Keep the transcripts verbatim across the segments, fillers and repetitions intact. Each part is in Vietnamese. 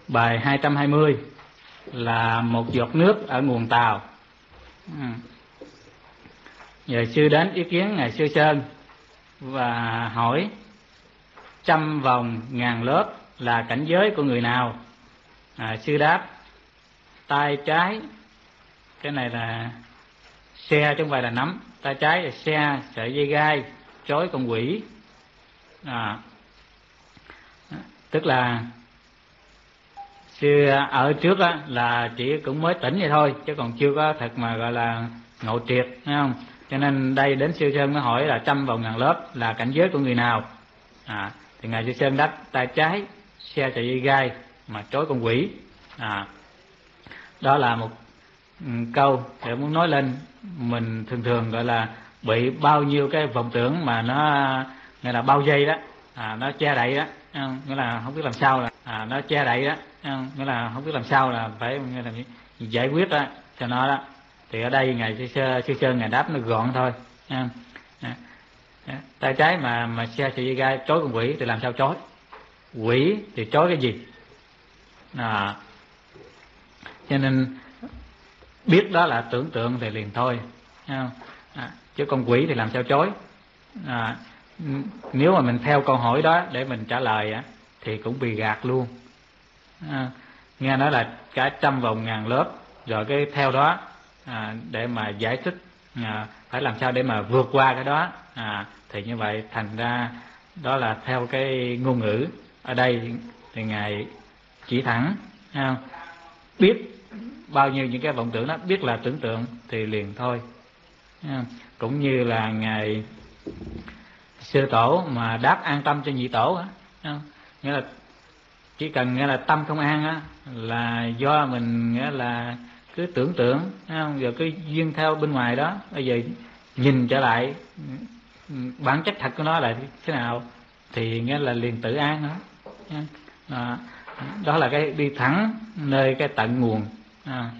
Bài hai trăm hai mươi là một giọt nước ở nguồn Tàu. Ừ. Giờ sư đến ý kiến ngài Sư Sơn và hỏi trăm vòng ngàn lớp là cảnh giới của người nào? À, sư đáp tay trái, cái này là xe chứ không phải là nắm, tay trái là xe sợi dây gai trói con quỷ. À, tức là sư ở trước á, là chỉ cũng mới tỉnh vậy thôi chứ còn chưa có thật mà gọi là ngộ triệt, thấy không? Cho nên đây đến Sư Sơn mới hỏi là trăm vòng ngàn lớp là cảnh giới của người nào? À, thì ngài Sư Sơn đáp tay trái xe sợi dây gai mà trói con quỷ. À, đó là một um, câu để muốn nói lên mình thường thường gọi là bị bao nhiêu cái vọng tưởng mà nó nghĩa là bao vây đó, à, nó che đậy đó, nghĩa là không biết làm sao là à, nó che đậy đó, nghĩa là không biết làm sao là phải nghĩa là giải quyết đó cho nó đó. Thì ở đây ngài Sư Sơn, Sư Sơn ngài đáp nó gọn thôi. À, à, tay trái mà mà xe sợi dây gai trói con quỷ thì làm sao trói? Quỷ thì trói cái gì? À, cho nên biết đó là tưởng tượng thì liền thôi, à, chứ con quỷ thì làm sao trói? À, nếu mà mình theo câu hỏi đó để mình trả lời á, thì cũng bị gạt luôn. À, nghe nói là cả trăm vòng ngàn lớp rồi cái theo đó à, để mà giải thích à, phải làm sao để mà vượt qua cái đó, à, thì như vậy thành ra đó là theo cái ngôn ngữ ở đây thì ngài chỉ thẳng, à, biết bao nhiêu những cái vọng tưởng đó, biết là tưởng tượng thì liền thôi. À, cũng như là ngài Sư Tổ mà đáp an tâm cho nhị tổ á, à, nghĩa là chỉ cần nghĩa là tâm không an á là do mình nghĩa là cứ tưởng tượng, không? Giờ cứ duyên theo bên ngoài đó, bây giờ nhìn trở lại bản chất thật của nó là thế nào thì nghĩa là liền tự an đó. À, đó là cái đi thẳng nơi cái tận nguồn. À,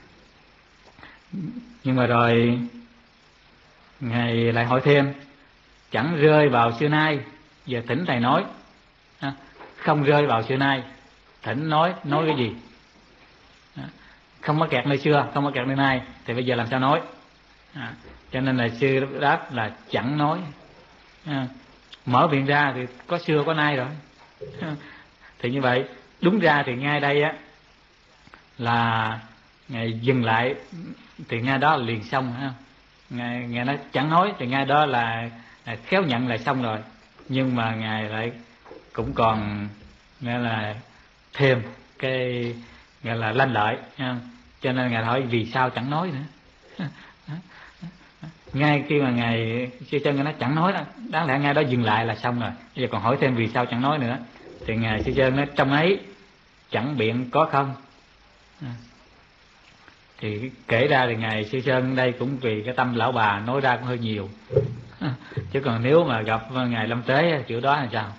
nhưng mà rồi ngài lại hỏi thêm chẳng rơi vào xưa nay, giờ thỉnh thầy nói. À, không rơi vào xưa nay, thỉnh nói nói cái gì? À, không có kẹt nơi xưa, không có kẹt nơi nay thì bây giờ làm sao nói? À, cho nên là sư đáp là chẳng nói. À, mở miệng ra thì có xưa có nay rồi. À, thì như vậy đúng ra thì ngay đây á là ngài dừng lại thì ngay đó là liền xong, ha. Ngài, ngài nói chẳng nói thì ngay đó là, là khéo nhận là xong rồi, nhưng mà ngài lại cũng còn nghĩa là thêm cái nghĩa là lanh lợi, ha. Cho nên ngài hỏi vì sao chẳng nói nữa. Ngay khi mà ngài Sư Sơn ngài nói chẳng nói đó, đáng lẽ ngay đó dừng lại là xong rồi, bây giờ còn hỏi thêm vì sao chẳng nói nữa thì ngài Sư Sơn nói trong ấy chẳng biện có không. À, thì kể ra thì ngài Sư Sơn đây cũng vì cái tâm lão bà nói ra cũng hơi nhiều. À, chứ còn nếu mà gặp ngài Lâm Tế kiểu đó là sao?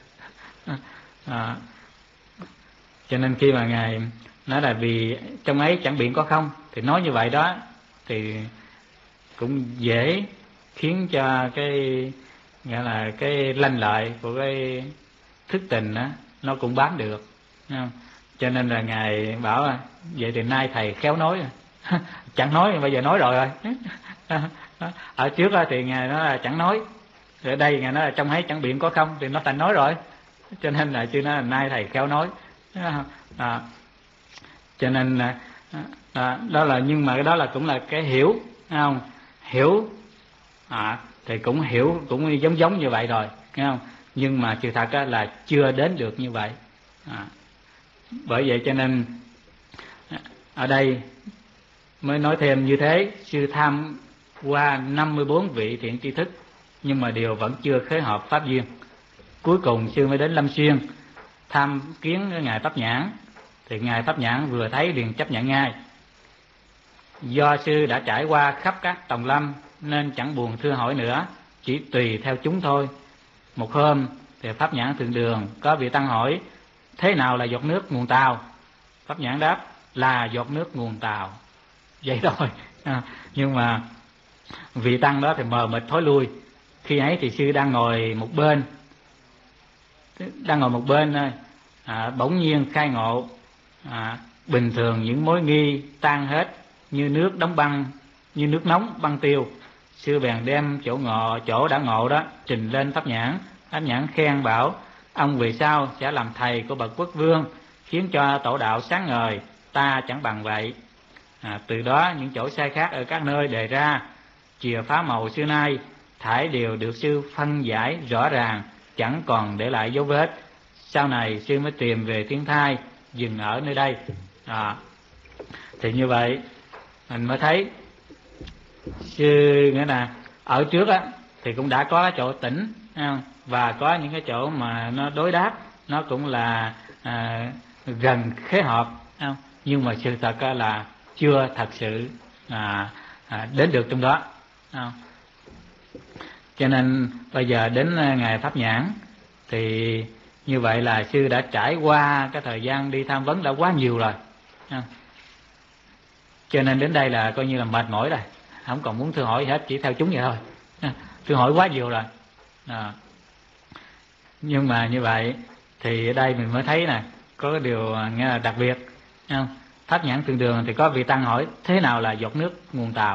À, cho nên khi mà ngài nói là vì trong ấy chẳng biện có không thì nói như vậy đó thì cũng dễ khiến cho cái nghĩa là cái lanh lợi của cái thức tình đó nó cũng bám được, không? Cho nên là ngài bảo là vậy thì nay thầy khéo nói. Chẳng nói bây giờ nói rồi rồi. Ở trước thì ngài nói là chẳng nói, ở đây ngài nói là trong ấy chẳng biện có không thì nó thành nói rồi, cho nên là chưa nói là nay thầy khéo nói. À, cho nên là à, đó là nhưng mà cái đó là cũng là cái hiểu, không? Hiểu à, thì cũng hiểu cũng giống giống như vậy rồi, thấy không? Nhưng mà sự thật là chưa đến được như vậy. À, bởi vậy cho nên ở đây mới nói thêm như thế. Sư tham qua năm mươi bốn vị thiện tri thức nhưng mà điều vẫn chưa khế hợp pháp duyên. Cuối cùng sư mới đến Lâm Xuyên tham kiến ngài Pháp Nhãn, thì ngài Pháp Nhãn vừa thấy liền chấp nhận ngay. Do sư đã trải qua khắp các tòng lâm nên chẳng buồn thưa hỏi nữa, chỉ tùy theo chúng thôi. Một hôm thì Pháp Nhãn thượng đường có vị tăng hỏi thế nào là giọt nước nguồn Tàu? Pháp Nhãn đáp là giọt nước nguồn Tàu. Vậy thôi. À, nhưng mà vị tăng đó thì mờ mịt thối lui. Khi ấy thì sư đang ngồi một bên, đang ngồi một bên thôi, à, bỗng nhiên khai ngộ à, bình thường những mối nghi tan hết như nước đóng băng, như nước nóng băng tiêu. Sư bèn đem chỗ ngộ chỗ đã ngộ đó trình lên Pháp Nhãn. Pháp Nhãn khen bảo: ông về sau sẽ làm thầy của bậc quốc vương, khiến cho tổ đạo sáng ngời, ta chẳng bằng vậy. À, từ đó những chỗ sai khác ở các nơi đề ra, chìa phá màu xưa nay thải đều được sư phân giải rõ ràng, chẳng còn để lại dấu vết. Sau này sư mới tìm về Thiên Thai, dừng ở nơi đây. À, thì như vậy mình mới thấy sư nghĩa là ở trước á thì cũng đã có chỗ tĩnh và có những cái chỗ mà nó đối đáp, nó cũng là à, gần khế hợp, nhưng mà sự thật là chưa thật sự à, à, đến được trong đó. Cho nên bây giờ đến ngày Pháp Nhãn thì như vậy là sư đã trải qua cái thời gian đi tham vấn đã quá nhiều rồi, cho nên đến đây là coi như là mệt mỏi rồi, không còn muốn thưa hỏi hết, chỉ theo chúng vậy thôi. Thưa hỏi quá nhiều rồi. À, nhưng mà như vậy thì ở đây mình mới thấy nè, có cái điều nghe là đặc biệt, không? Pháp Nhãn Thượng Đường thì có vị tăng hỏi thế nào là giọt nước nguồn Tàu.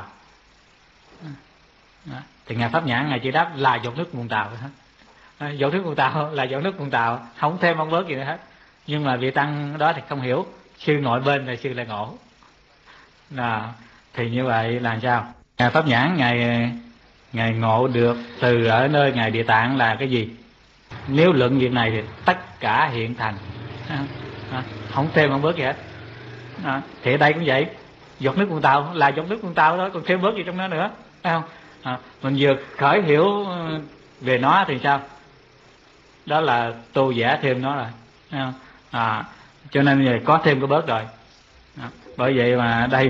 Đó. Thì ngài Pháp Nhãn ngài chỉ đáp là giọt nước nguồn Tàu hết. À, giọt nước nguồn Tàu là giọt nước nguồn Tàu, không thêm không bớt gì nữa hết. Nhưng mà vị tăng đó thì không hiểu, sư ngồi bên này sư lại ngộ. À, thì như vậy là sao? Ngài Pháp Nhãn ngài ngài ngộ được từ ở nơi ngài Địa Tạng là cái gì? Nếu luận việc này thì tất cả hiện thành, à, à, không thêm không bớt gì hết. À, thì ở đây cũng vậy, giọt nước nguồn Tàu là giọt nước nguồn Tàu đó, còn thêm bớt gì trong đó nữa, phải không? À, mình vừa khởi hiểu về nó thì sao? Đó là tô vẽ thêm nó rồi, phải không? À, cho nên về có thêm có bớt rồi. À, bởi vậy mà đây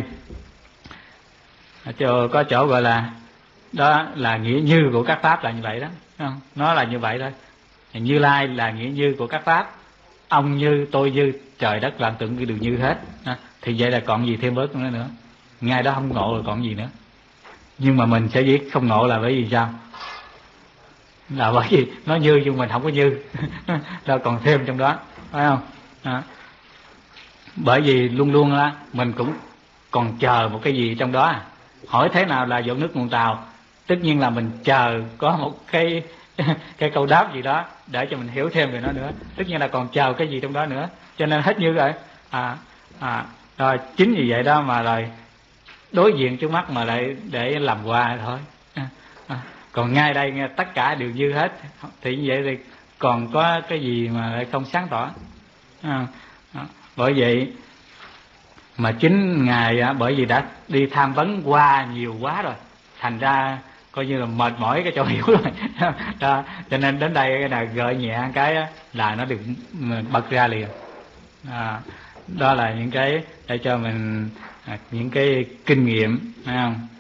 cho có chỗ gọi là đó là nghĩa như của các pháp là như vậy đó, không? Nó là như vậy thôi. Như Lai là nghĩa như của các pháp, ông như tôi như trời đất vạn tượng đều như hết. À, thì vậy là còn gì thêm bớt nữa nữa? Ngay đó không ngộ rồi còn gì nữa? Nhưng mà mình sẽ biết không ngộ là bởi vì sao? Là bởi vì nó như nhưng mình không có như đâu còn thêm trong đó, phải không? À, bởi vì luôn luôn á mình cũng còn chờ một cái gì trong đó. Hỏi thế nào là giọt nước nguồn Tàu, tất nhiên là mình chờ có một cái cái câu đáp gì đó để cho mình hiểu thêm về nó nữa, tất nhiên là còn chờ cái gì trong đó nữa, cho nên hết như rồi. À, à, rồi chính vì vậy đó mà rồi đối diện trước mắt mà lại để làm qua thôi. À, à, còn ngay đây nghe tất cả đều như hết, thì như vậy thì còn có cái gì mà lại không sáng tỏ. À, à, bởi vậy mà chính ngài bởi vì đã đi tham vấn qua nhiều quá rồi, thành ra coi như là mệt mỏi cái chỗ hiểu rồi. Đó, cho nên đến đây cái này gợi nhẹ cái là nó được bật ra liền. À, đó là những cái để cho mình những cái kinh nghiệm, phải không?